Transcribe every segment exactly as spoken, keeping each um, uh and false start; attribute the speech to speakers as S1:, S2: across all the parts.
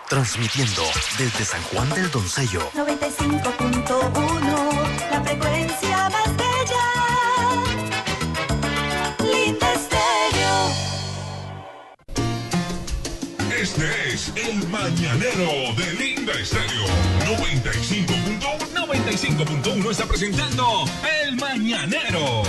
S1: Transmitiendo desde San Juan del Doncello.
S2: noventa y cinco punto uno, la frecuencia más bella. Linda Estéreo.
S3: Este es el Mañanero de Linda Estéreo. noventa y cinco punto uno. noventa y cinco punto uno está presentando el Mañanero.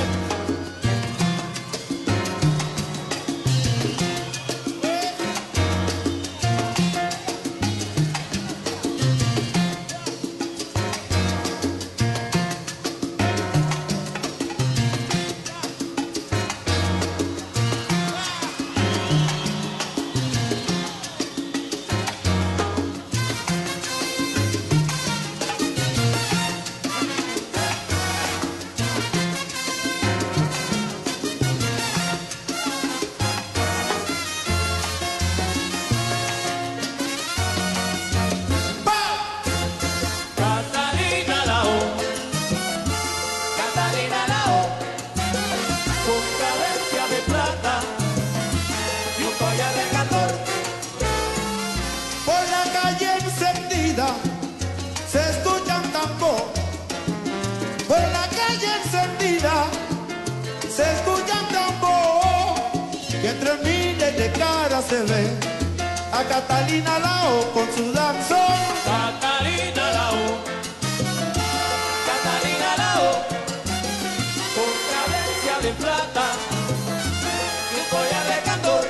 S4: Se ve a Catalina Lao con su danzón.
S5: Catalina Lao, Catalina Lao, con cadencia de plata y un collar de candor.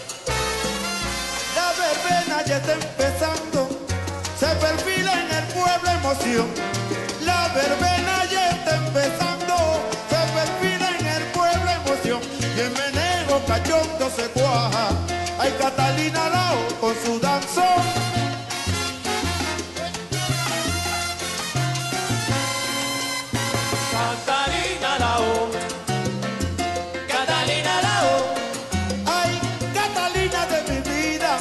S4: La verbena ya está empezando, se perfila en el pueblo emoción. La verbena ya está empezando, se perfila en el pueblo emoción. Y el meneo cachondo se cuaja. Ay, Catalina Lao con su danzón.
S5: Catalina Lao, Catalina Lao.
S4: Ay, Catalina de mi vida,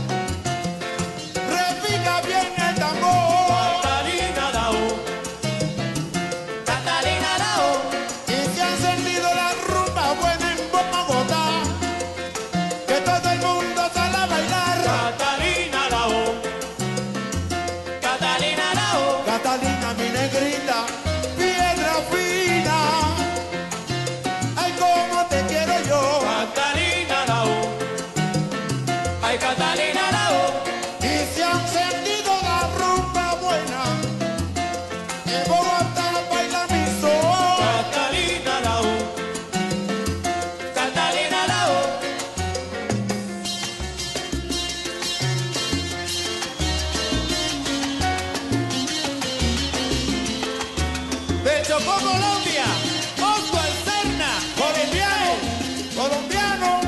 S4: repica bien el tambor.
S5: Catalina Lao, Catalina Lao.
S4: Y se ha encendido la rumba buena en Bogotá, que todo el mundo sale a bailar.
S5: Catalina Lao, Catalina Lao.
S4: Catalina mi negrita, piedra fina. Ay, cómo te quiero yo.
S5: Catalina Lao, ay Catalina Lao.
S4: Y se ha encendido la rumba buena, en Bogotá baila mi sol.
S5: Catalina Lao, Catalina Lao. De Chocó, Colombia, Oswald Serna, colombiano,
S4: Colombiano.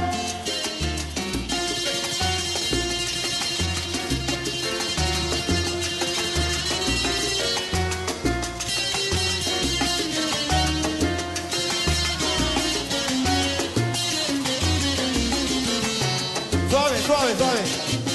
S4: Suave, suave, suave.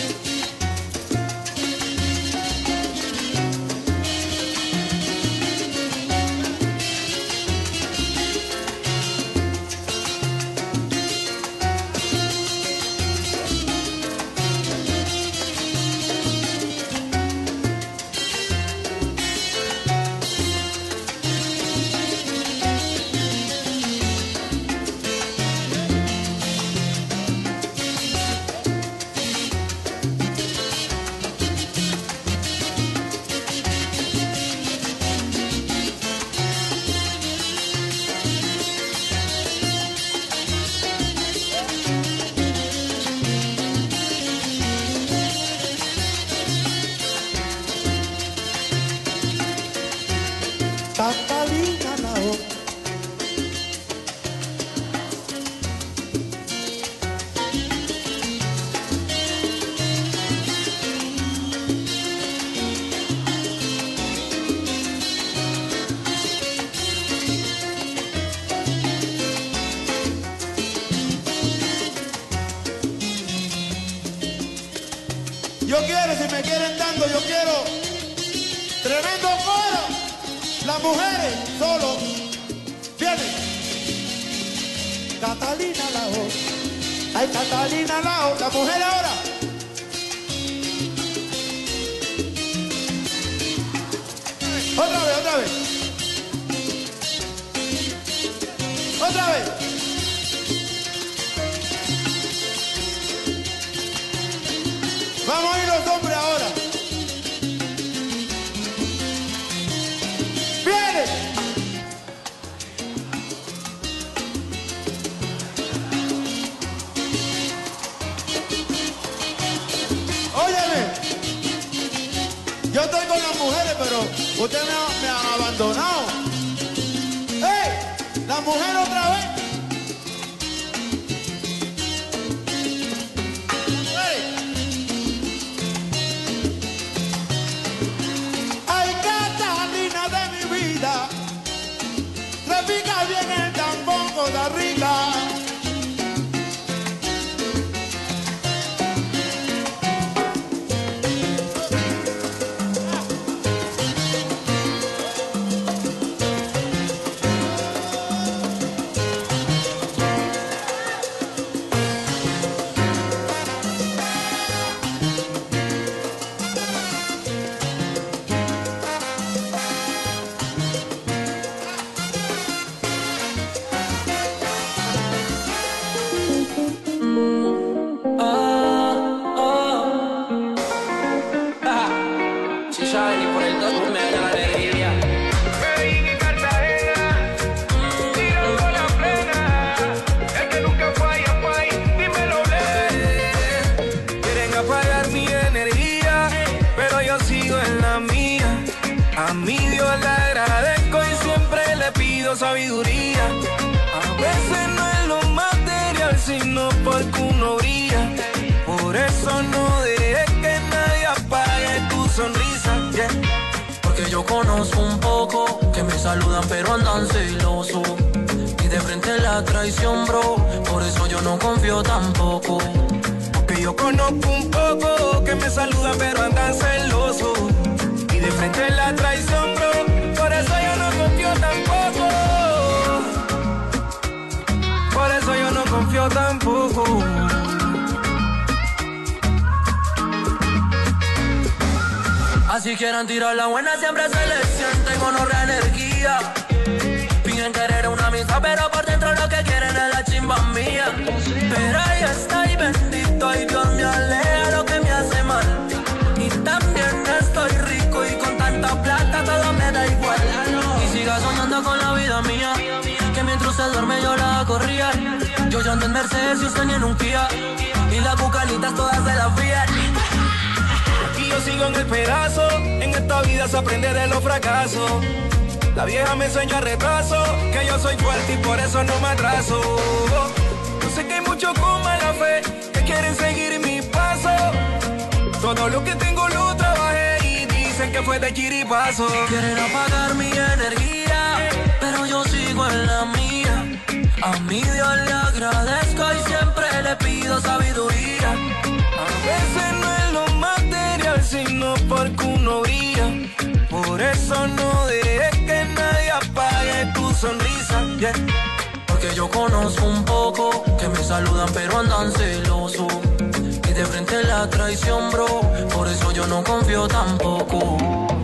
S4: Catalina Lao. Yo quiero, si me quieren dando, yo quiero tremendo coro. Las mujeres solo vienen. Catalina Lao. Ay, Catalina Lao. La mujer ahora. otra vez. Otra vez. Vamos a ir los hombres ahora. ¡Viene! Óyeme. Yo estoy con las mujeres, pero ustedes me, han- me han abandonado. ¡Ey! La mujer otra vez. ¡Ey! Ay, Catalina de mi vida, repica bien el tambor Costa Rica.
S5: Si sabes ni por el dos me da la alegría.
S6: Medellín y Cartagena, tirando la plena. El que nunca falla, pay, dímelo, ble. Quieren apagar mi energía, pero yo sigo en la mía. A mi Dios le agradezco y siempre le pido sabiduría. A veces no es lo material, sino porque uno brilla. Por eso no dejes que nadie apague tu sonrisa, yeah.
S7: Porque yo conozco un poco que me saludan pero andan celosos. Y de frente la traición, bro, por eso yo no confío tampoco.
S6: Porque yo conozco un poco que me saludan pero andan celosos. Y de frente la traición, bro, por eso yo no confío tampoco. Por eso yo no confío tampoco.
S7: Así quieran tirar la buena, siempre se les siente con otra energía. Piden querer una amistad, pero por dentro lo que quieren es la chimba mía. Pero ahí está y bendito, y Dios me aleja lo que me hace mal. Y también estoy rico y con tanta plata todo me da igual. Y siga soñando con la vida mía, que mientras usted duerme yo la corría. Yo ya ando en Mercedes y usted ni en un Kia, y las bucanitas todas de la Fiat.
S6: Y yo sigo en el pedazo, en esta vida se aprende de los fracasos. La vieja me enseña retraso, que yo soy fuerte y por eso no me atraso. Yo sé que hay muchos con mala fe, que quieren seguir mi paso. Todo lo que tengo lo trabajé y dicen que fue de chiripazo.
S7: Quieren apagar mi energía, pero yo sigo en la mía. A mi Dios le agradezco y siempre le pido sabiduría.
S6: A veces no es lo material, sino porque uno brilla. Por eso no dejes que nadie apague tu sonrisa, yeah.
S7: Porque yo conozco un poco que me saludan pero andan celosos. Y de frente la traición, bro, por eso yo no confío tampoco.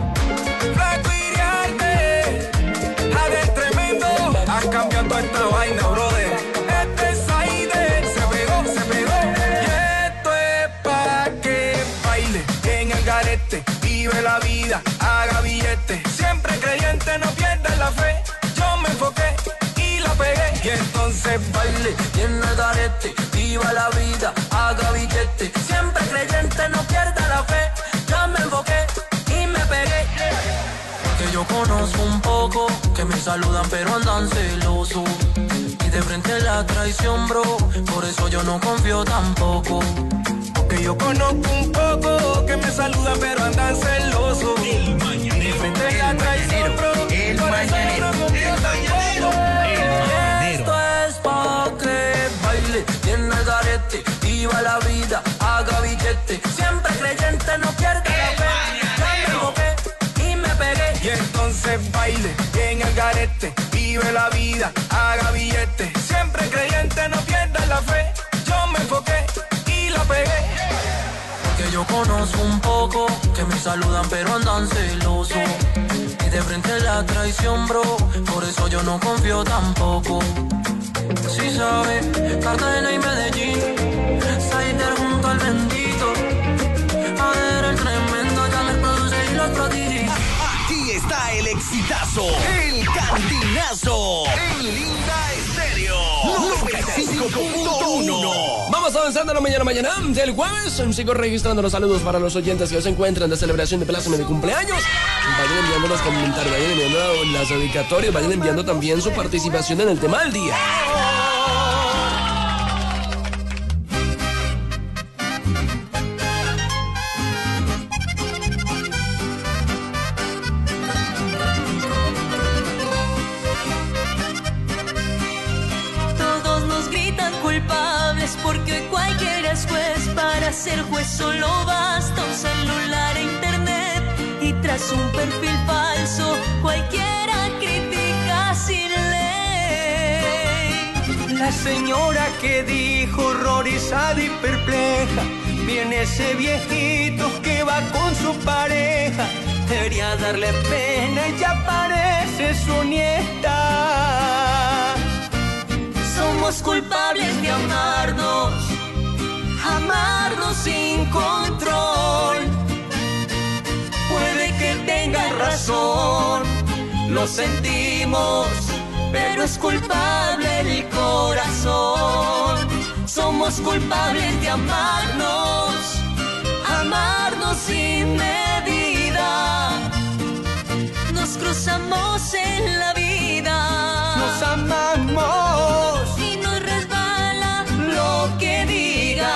S6: Flaco y arte, Javier tremendo, has cambiado toda esta vaina, brother. Este es Aide, se pegó, se pegó. Y esto es pa' que baile en el garete, vive la vida, haga billete. Siempre creyente, no pierda la fe. Yo me enfoqué y la pegué.
S7: Y entonces baile y en el garete, viva la vida, haga billete. Siempre creyente, no pierda la fe. Yo me enfoqué y me pegué. Porque yo conozco un poco que me saludan pero andan celosos. Y de frente la traición, bro, por eso yo no confío tampoco.
S6: Porque yo conozco un poco que me saludan pero andan celosos.
S3: El mañanero,
S6: Frente a
S3: el
S6: la traición,
S3: mañanero,
S6: bro,
S3: el
S6: por eso yo
S3: mañanero,
S6: no confío
S3: el mañanero,
S6: tampoco.
S3: el mañanero.
S7: Esto es pa' que baile y en el garete, viva la vida, haga billete. Siempre creyente, no pierda la fe. Yo me enfoqué y me pegué.
S6: Y entonces baile en el garete, vive la vida, haga billete. Siempre creyente, no pierda la fe. Yo me enfoqué y la pegué.
S7: Porque yo conozco un poco que me saludan pero andan celosos. Y de frente la traición, bro. Por eso yo no confío tampoco. Si sabe, Cartagena y Medellín, Saider junto al bendito. A ver el tremendo, ya les produce y los prodigios.
S1: Aquí está el exitazo, el cantinazo, en Linda Estéreo noventa y cinco punto uno.
S8: Vamos avanzando en la mañana mañana del jueves. Sigo registrando los saludos para los oyentes que se encuentran de celebración de pláceme de cumpleaños. Vayan enviando los comentarios, vayan enviando las dedicatorias, vayan enviando también su participación en el tema del día.
S2: Porque hoy cualquiera es juez. Para ser juez solo basta un celular e internet. Y tras un perfil falso cualquiera critica sin ley.
S5: La señora que dijo horrorizada y perpleja, viene ese viejito que va con su pareja. Debería darle pena y ya parece su nieta.
S2: Somos culpables de amarnos, amarnos sin control. Puede que tenga razón, lo sentimos, pero es culpable el corazón. Somos culpables de amarnos, amarnos sin medida. Nos cruzamos en la vida,
S5: nos amamos
S2: y nos resbala lo que digan.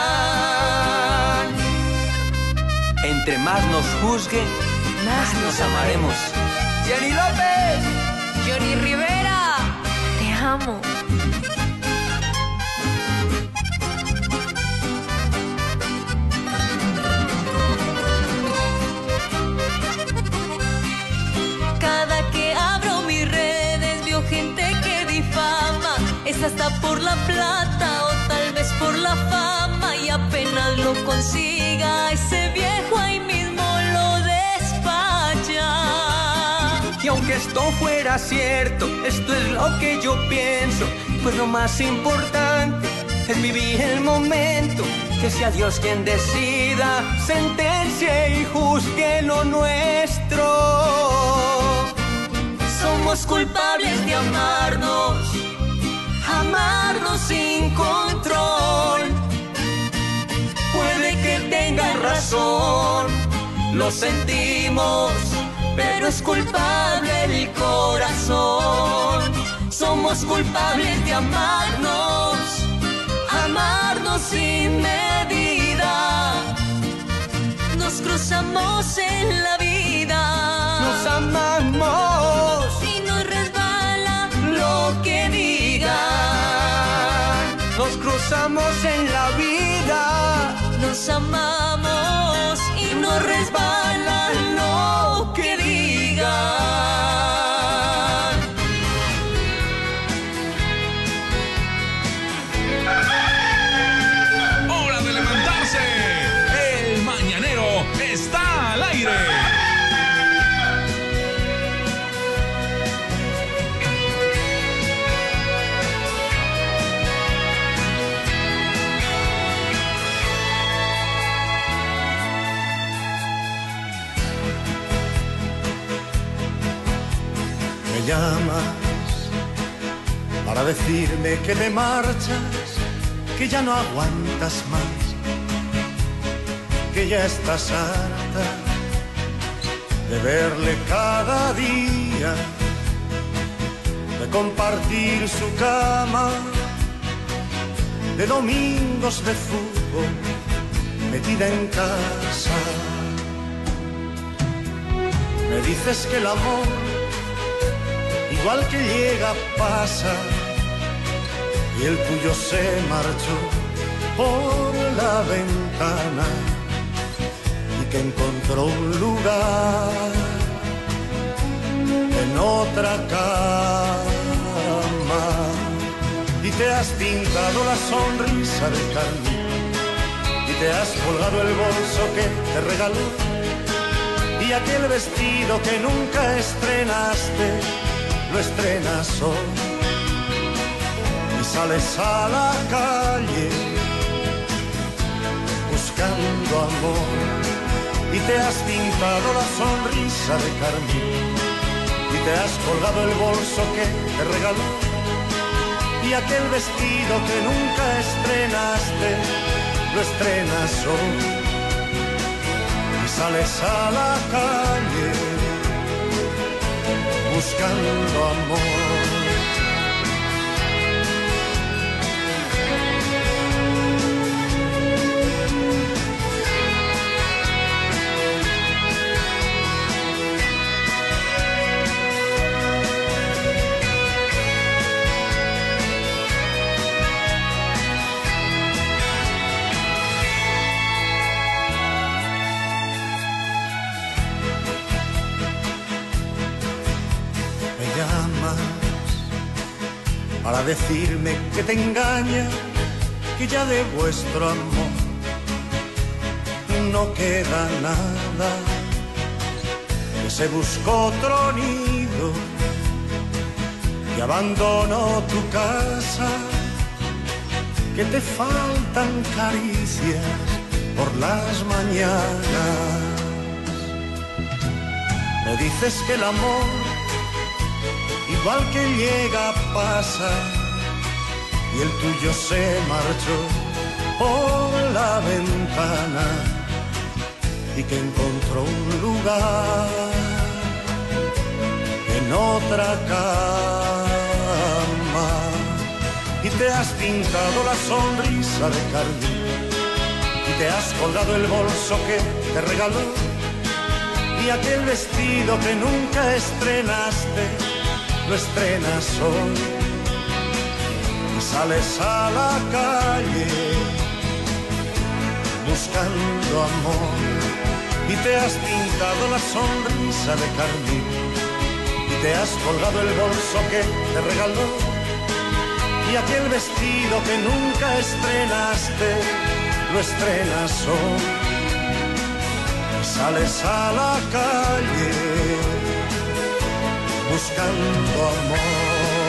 S5: Entre más nos juzguen, más nos amaremos. Jenny López,
S2: Johnny Rivera, te amo. Cada que abro mis redes veo gente que difama. Es hasta por la plata o tal vez por la fama. Y apenas lo consiga, ese viejo ahí mismo lo despacha.
S5: Y aunque esto fuera cierto, esto es lo que yo pienso. Pues lo más importante es vivir el momento. Que sea Dios quien decida, sentencie y juzgue lo nuestro.
S2: Somos culpables de amarnos, amarnos sin control. Puede que tenga razón, lo sentimos, pero es culpable el corazón. Somos culpables de amarnos, amarnos sin medida. Nos cruzamos en la vida,
S5: nos amamos
S2: y nos resbala lo que digan.
S5: Nos cruzamos en la vida,
S2: nos amamos y nos resbala lo que digan.
S3: Hora de levantarse. El mañanero está al aire.
S4: Me llamas para decirme que te marchas, que ya no aguantas más, que ya estás harta de verle cada día, de compartir su cama, de domingos de fútbol metida en casa. Me dices que el amor, igual que llega, pasa, y el tuyo se marchó por la ventana y que encontró un lugar en otra cama. Y te has pintado la sonrisa de carne y te has colgado el bolso que te regaló Y aquel vestido que nunca estrenaste, lo estrenas hoy. Y sales a la calle buscando amor. Y te has pintado la sonrisa de carmín. Y te has colgado el bolso que te regaló. Y aquel vestido que nunca estrenaste, lo estrenas hoy. Sales a la calle buscando amor. Para decirme que te engaña, que ya de vuestro amor no queda nada, que se buscó otro nido, que abandonó tu casa, que te faltan caricias por las mañanas. Me dices que el amor, igual que llega, pasa, y el tuyo se marchó por la ventana y que encontró un lugar en otra cama. Y te has pintado la sonrisa de carmín y te has colgado el bolso que te regaló. Y aquel vestido que nunca estrenaste, lo estrenas hoy. Y sales a la calle buscando amor. Y te has pintado la sonrisa de carmín y te has colgado el bolso que te regaló. Y aquel vestido que nunca estrenaste, lo estrenas hoy. Y sales a la calle buscando amor.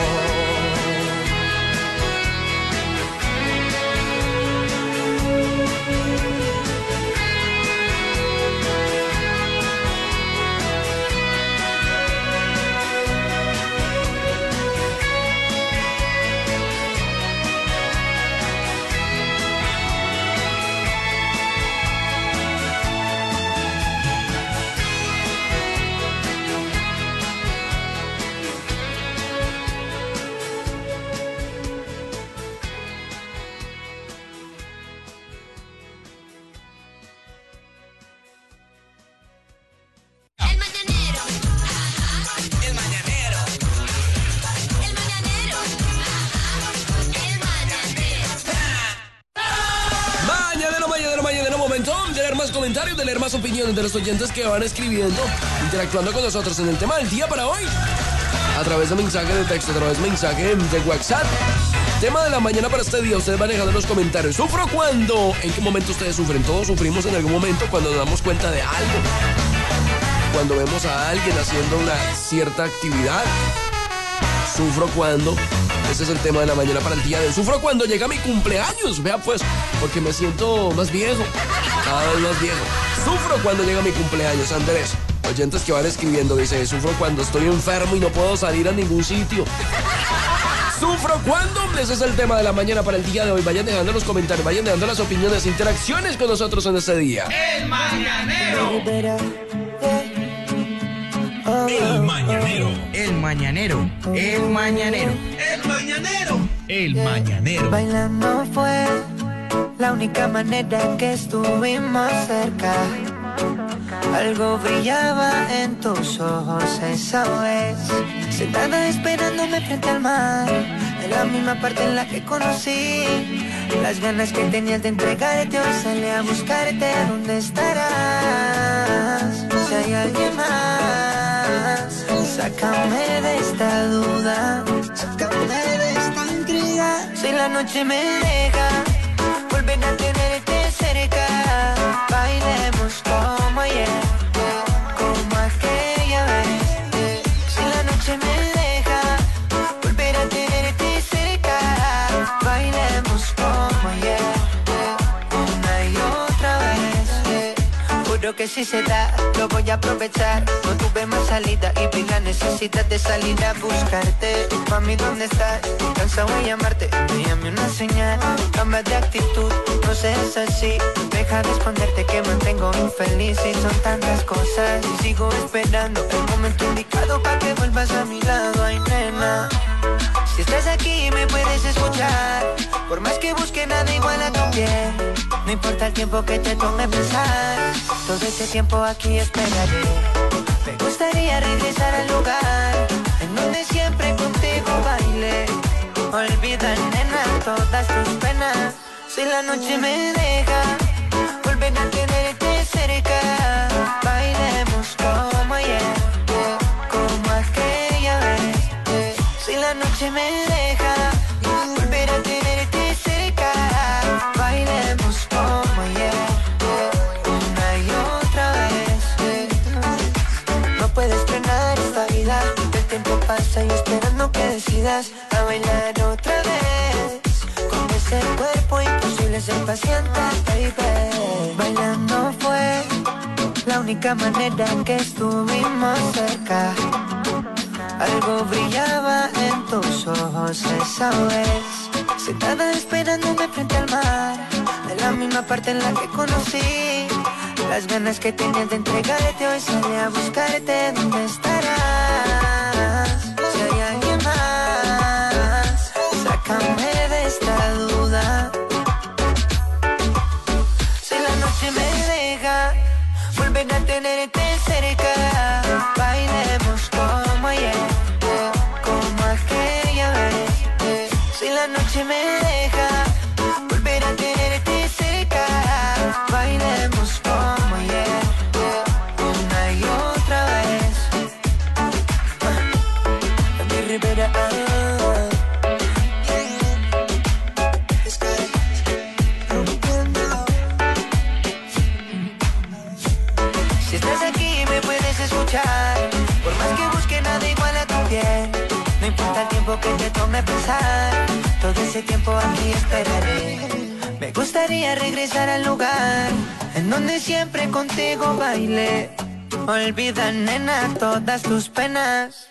S8: Comentarios, de leer más opiniones de los oyentes que van escribiendo, interactuando con nosotros en el tema del día para hoy, a través de mensaje de texto, a través de mensaje de WhatsApp. Tema de la mañana para este día, ustedes van dejando en los comentarios. ¿Sufro cuando? ¿En qué momento ustedes sufren? Todos sufrimos en algún momento cuando nos damos cuenta de algo, cuando vemos a alguien haciendo una cierta actividad. Sufro cuando, ese es el tema de la mañana para el día de hoy. Sufro cuando llega mi cumpleaños, vea pues, porque me siento más viejo, cada vez más viejo. Sufro cuando llega mi cumpleaños, Andrés. Oyentes que van escribiendo, dice, sufro cuando estoy enfermo y no puedo salir a ningún sitio. Sufro cuando, ese es el tema de la mañana para el día de hoy. Vayan dejando los comentarios, vayan dejando las opiniones, interacciones con nosotros en este día.
S3: El Mañanero. El Mañanero.
S9: El Mañanero. El Mañanero.
S3: El Mañanero. El Mañanero.
S10: Bailando fue la única manera que estuvimos cerca. Algo brillaba en tus ojos esa vez. Sentada esperándome frente al mar, en la misma parte en la que conocí. Las ganas que tenías de entregarte, hoy salí a buscarte. ¿Dónde estarás? Si hay alguien más, sácame de esta duda, sácame de esta intriga. Si la noche me deja volver a tenerte cerca, bailemos como ayer, que si se da, lo voy a aprovechar. No tuve más salida y vi la necesidad de salir a buscarte. Mami, ¿dónde estás? Cansado de llamarte, envíame una señal. Cambia de actitud, no seas así. Deja de esconderte que mantengo infeliz. Y son tantas cosas y sigo esperando el momento indicado para que vuelvas a mi lado. Ay, nena, si estás aquí me puedes escuchar. Por más que busque nada igual a tu piel. No importa el tiempo que te tome pensar, todo ese tiempo aquí esperaré. Me gustaría regresar al lugar en donde siempre contigo bailé. Olvida, nena, todas tus penas. Si la noche me deja, volver a tenerte cerca. Bailemos como ayer, como aquella vez. Si la noche me deja, volver a tenerte cerca. Bailemos como ayer, una y otra vez. No puedes frenar esta vida, el tiempo pasa y esperando que decidas a bailar otra vez. Con ese cuerpo imposible ser paciente, baby. Bailando fue la única manera en que estuvimos cerca. Algo brillaba en tus ojos esa vez. Sentada esperándome frente al mar, de la misma parte en la que conocí. Las ganas que tenías de entregarte, hoy salí a buscarte. ¿Dónde estarás? Si hay alguien más, sácame de esta duda. Si la noche me deja, volver a tenerte cerca. Bailemos como ayer, como aquella vez. Si la noche me deja, volver a tenerte cerca. Bailemos como ayer, una y otra vez. Mi Rivera, es que rompiendo. Si estás aquí me puedes escuchar. Por más que busque nada igual a tu piel. No importa el tiempo que te tome pensar, todo ese tiempo aquí esperaré. Me gustaría regresar al lugar en donde siempre contigo bailé. Olvida, nena, todas tus penas.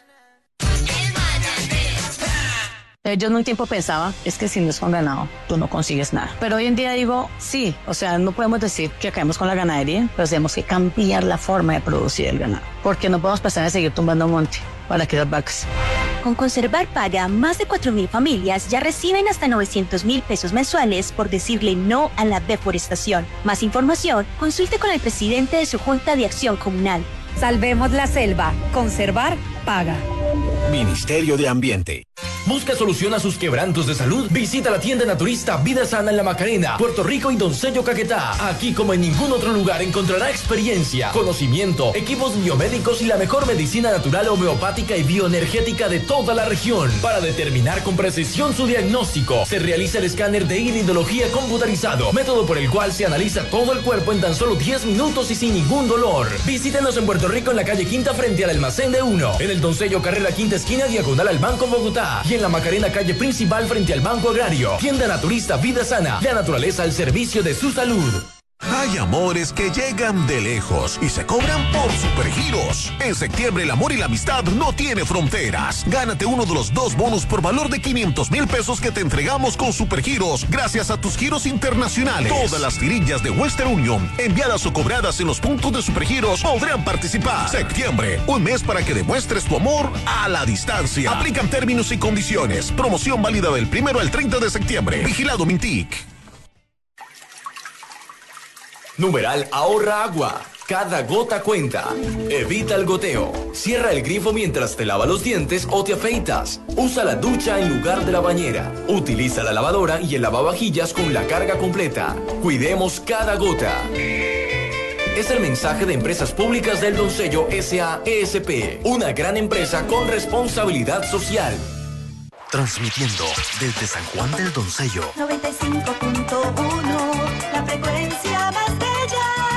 S11: Eh, yo en un tiempo pensaba, es que si no es con ganado, tú no consigues nada. Pero hoy en día digo, sí, o sea, no podemos decir que acabemos con la ganadería, pero tenemos que cambiar la forma de producir el ganado. Porque no podemos pasar a seguir tumbando monte para criar vacas.
S12: Con Conservar Paga, más de cuatro mil familias ya reciben hasta novecientos mil pesos mensuales por decirle no a la deforestación. Más información, consulte con el presidente de su Junta de Acción Comunal.
S13: Salvemos la selva. Conservar Paga.
S1: Ministerio de Ambiente.
S14: ¿Busca solución a sus quebrantos de salud? Visita la tienda naturista Vida Sana en La Macarena, Puerto Rico y Doncello Caquetá. Aquí, como en ningún otro lugar, encontrará experiencia, conocimiento, equipos biomédicos y la mejor medicina natural, homeopática y bioenergética de toda la región. Para determinar con precisión su diagnóstico, se realiza el escáner de iridología computarizado, método por el cual se analiza todo el cuerpo en tan solo diez minutos y sin ningún dolor. Visítenos en Puerto Rico en la calle Quinta frente al almacén de Uno, en el Doncello Carrera Quinta esquina diagonal al Banco Bogotá y en la Macarena calle principal frente al Banco Agrario. Tienda naturista Vida Sana, la naturaleza al servicio de su salud.
S1: Hay amores que llegan de lejos y se cobran por supergiros. En septiembre el amor y la amistad no tiene fronteras. Gánate uno de los dos bonos por valor de quinientos mil pesos que te entregamos con supergiros gracias a tus giros internacionales. Todas las tirillas de Western Union enviadas o cobradas en los puntos de supergiros podrán participar. Septiembre, un mes para que demuestres tu amor a la distancia. Aplican términos y condiciones. Promoción válida del primero al treinta de septiembre. Vigilado Mintic.
S14: Numeral ahorra agua. Cada gota cuenta. Evita el goteo. Cierra el grifo mientras te lavas los dientes o te afeitas. Usa la ducha en lugar de la bañera. Utiliza la lavadora y el lavavajillas con la carga completa. Cuidemos cada gota. Es el mensaje de Empresas Públicas del Doncello S A E S P, una gran empresa con responsabilidad social.
S1: Transmitiendo desde San Juan del Doncello.
S2: noventa y cinco punto uno, la frecuencia más bella.